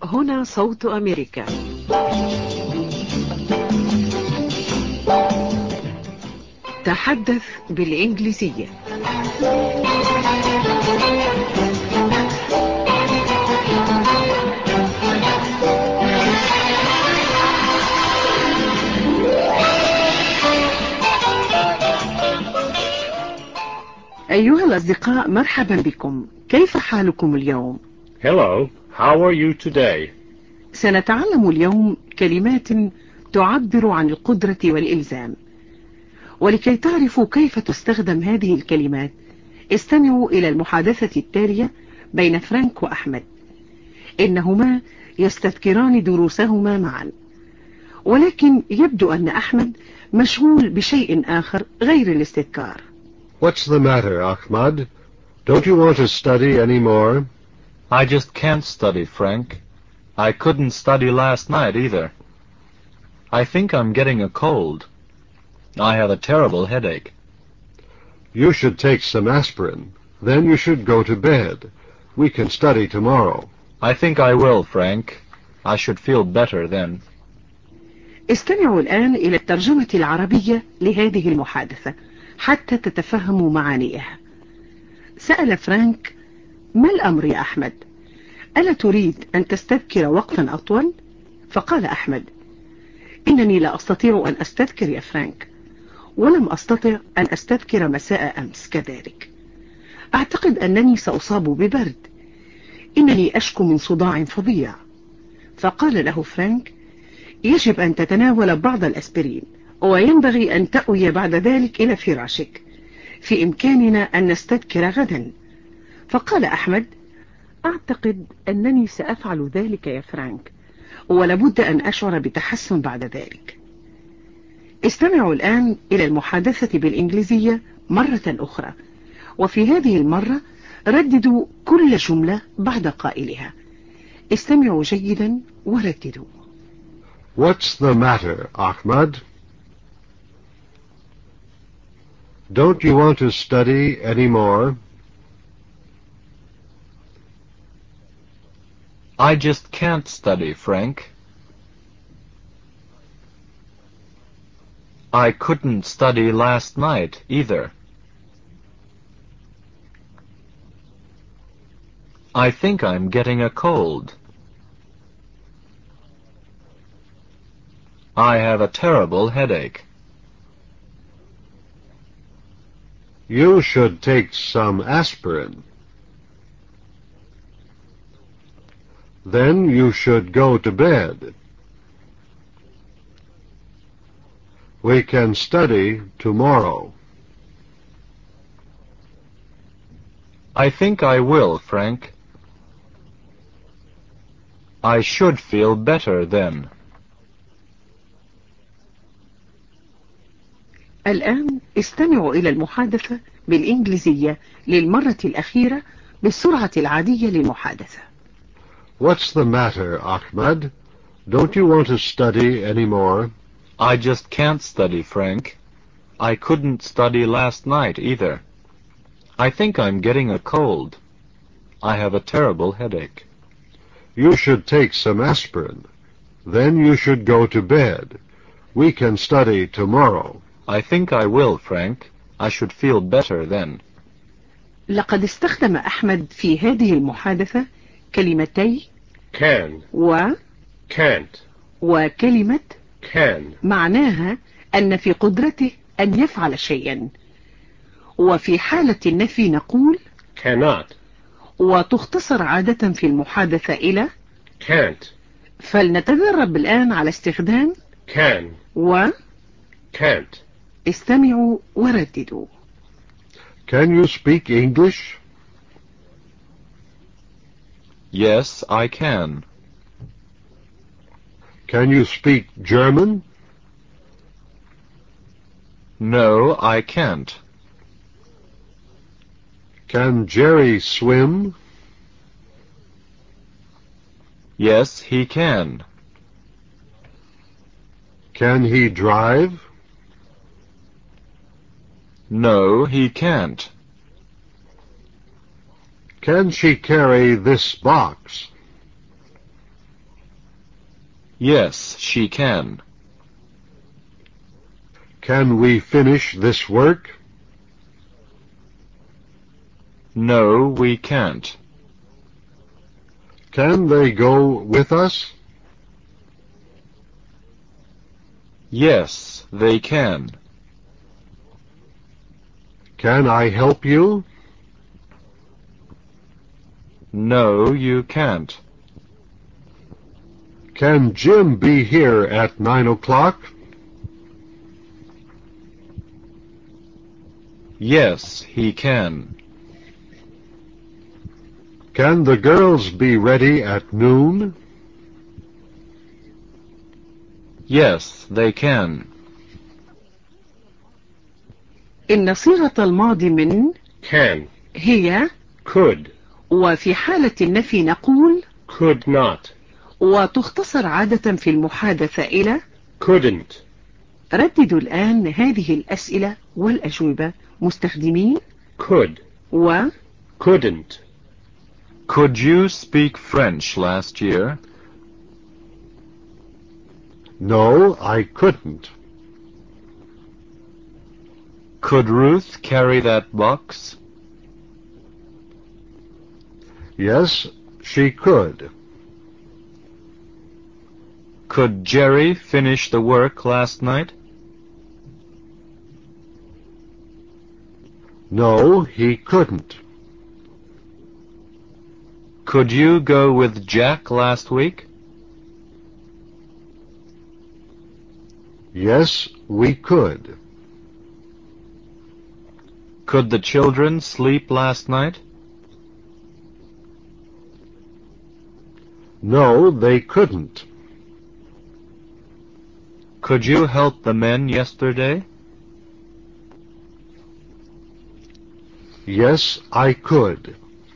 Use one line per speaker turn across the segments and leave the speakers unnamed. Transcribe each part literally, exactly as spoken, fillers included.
هنا صوت أمريكا. تحدث بالإنجليزية. أيها الأصدقاء، مرحبا بكم. كيف حالكم اليوم؟
Hello, how are you today?
سنتعلم اليوم كلمات تعبر عن القدرة والإلزام. ولكي تعرفوا كيف تستخدم هذه الكلمات، استمعوا إلى المحادثة التالية بين فرانك وأحمد. إنهما يستذكران دروسهما معا، ولكن يبدو أن أحمد مشغول بشيء آخر غير الاستذكار.
What's the matter, Ahmad? Don't you want to study any more?
I just can't study, Frank. I couldn't study last night either. I think I'm getting a cold. I have a terrible headache.
You should take some aspirin. Then you should go to bed. We can study tomorrow.
I think I will, Frank. I should feel better then.
استمعوا الآن إلى الترجمة العربية لهذه المحادثة حتى تتفهموا معانيها. سأل فرانك: ما الأمر يا أحمد؟ ألا تريد أن تستذكر وقتا أطول؟ فقال أحمد: إنني لا أستطيع أن أستذكر يا فرانك، ولم أستطع أن أستذكر مساء أمس كذلك. أعتقد أنني سأصاب ببرد. إنني أشكو من صداع فظيع. فقال له فرانك: يجب أن تتناول بعض الأسبرين، وينبغي أن تأوي بعد ذلك إلى فراشك. في إمكاننا أن نستذكر غدا. فقال أحمد: أعتقد أنني سأفعل ذلك يا فرانك، ولابد أن أشعر بتحسن بعد ذلك. استمعوا الآن إلى المحادثة بالإنجليزية مرة أخرى، وفي هذه المرة رددوا كل جملة بعد قائلها. استمعوا جيدا ورددوا.
What's the matter, Ahmad? Don't you want to study any more?
I just can't study, Frank. I couldn't study last night either. I think I'm getting a cold. I have a terrible headache.
You should take some aspirin. Then you should go to bed. We can study tomorrow.
I think I will, Frank. I should feel better then.
الآن استمعوا إلى المحادثة بالإنجليزية للمرة الأخيرة بالسرعة العادية للمحادثة.
What's the matter, Ahmad? Don't you want to study any more?
I just can't study, Frank. I couldn't study last night either. I think I'm getting a cold. I have a terrible headache.
You should take some aspirin. Then you should go to bed. We can study tomorrow.
I think I will, Frank. I should feel better then.
لقد استخدم أحمد في هذه المحادثة كلمتي
Can,
و
can't,
وكلمة
can.
معناها أن في قدرته أن يفعل شيئا، وفي حالة النفي نقول
Cannot,
وتختصر عادة في المحادثة إلى
can't,
فلنتدرب الآن على استخدام
can,
و
can't.
استمعوا ورددوا.
Can you speak English?
Yes, I can.
Can you speak German?
No, I can't.
Can Jerry swim?
Yes, he can.
Can he drive?
No, he can't.
Can she carry this box?
Yes, she can.
Can we finish this work?
No, we can't.
Can they go with us?
Yes, they can.
Can I help you?
No, you can't.
Can Jim be here at nine o'clock?
Yes, he can.
Can the girls be ready at noon?
Yes, they can.
إن صيغة الماضي من
Can.
هي،
Could.
وفي حالة النفي نقول
Could not.
وتختصر عادة في المحادثة إلى
Couldn't.
رددوا الآن هذه الأسئلة والأجوبة مستخدمين
Could.
و
Couldn't.
Could you speak French last year?
No, I couldn't.
Could Ruth carry that box?
Yes, she could.
Could Jerry finish the work last night?
No, he couldn't.
Could you go with Jack last week?
Yes, we could.
Could the children sleep last night?
No, they couldn't.
Could you help the men yesterday?
Yes, I could.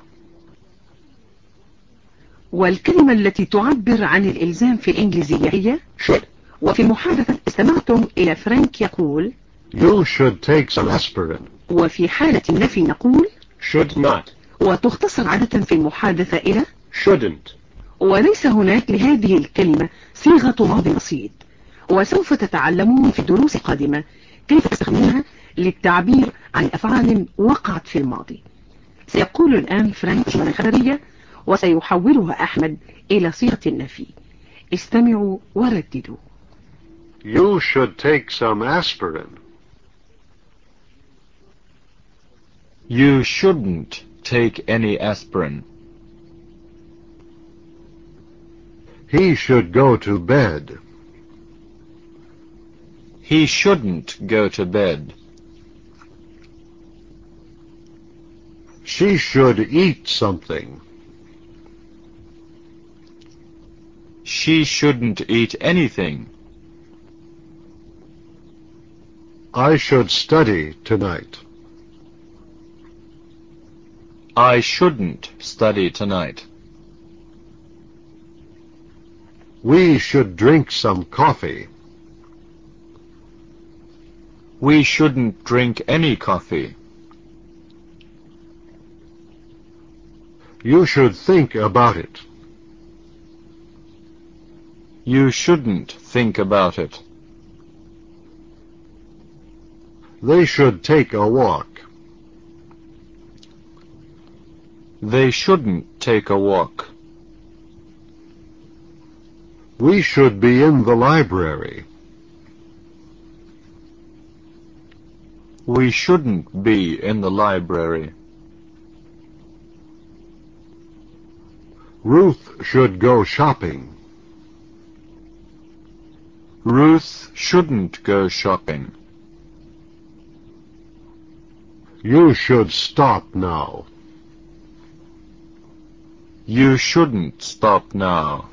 والكلمة التي تعبر عن الإلزام في الإنجليزية هي
Should.
وفي المحادثة استمعتم إلى فرانك يقول
You should take some aspirin.
وفي حالة النفي نقول
Should not.
وتختصر عادة في المحادثة إلى
Shouldn't.
وليس هناك لهذه الكلمة صيغة ماضي بسيط وسوف تتعلمون في الدروس القادمة كيف تستخدمونها للتعبير عن أفعال وقعت في الماضي. سيقول الآن فرانك جملة خبرية وسيحولها أحمد إلى صيغة النفي. استمعوا ورددوا.
You should take some aspirin.
You shouldn't take any aspirin.
He should go to bed.
He shouldn't go to bed.
She should eat something.
She shouldn't eat anything.
I should study tonight.
I shouldn't study tonight.
We should drink some coffee.
We shouldn't drink any coffee.
You should think about it.
You shouldn't think about it.
They should take a walk.
They shouldn't take a walk.
We should be in the library.
We shouldn't be in the library.
Ruth should go shopping.
Ruth shouldn't go shopping.
You should stop now.
You shouldn't stop now.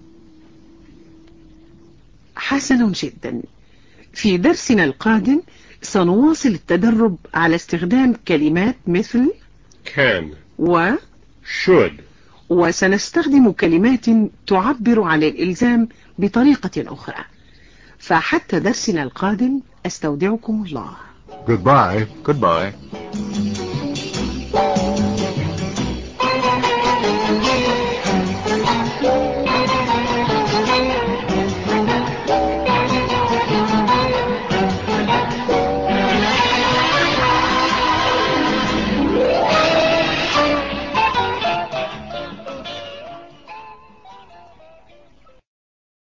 حسن جدا. في درسنا القادم سنواصل التدرب على استخدام كلمات مثل
Can.
و
Should.
وسنستخدم كلمات تعبر عن الإلزام بطريقة أخرى. فحتى درسنا القادم أستودعكم الله.
Goodbye.
Goodbye.